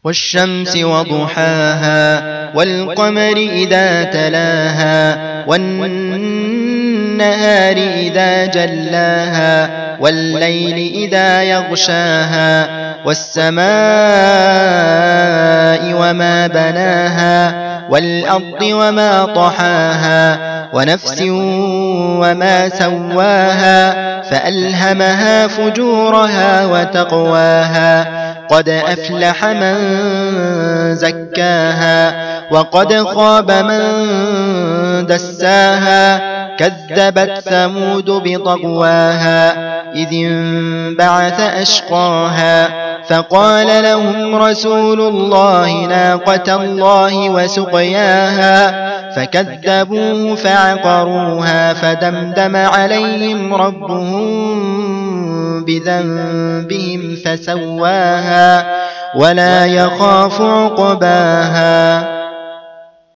والشمس وضحاها والقمر إذا تلاها والنهار إذا جلاها والليل إذا يغشاها والسماء وما بناها والأرض وما طحاها ونفس وما سواها فألهمها فجورها وتقواها قد أفلح من زكاها وقد خاب من دساها كذبت ثمود بطغواها إذ انبعث أشقاها فقال لهم رسول الله ناقة الله وسقياها فكذبوه فعقروها فدمدم عليهم ربهم بذنبهم فسواها ولا يخاف عقباها.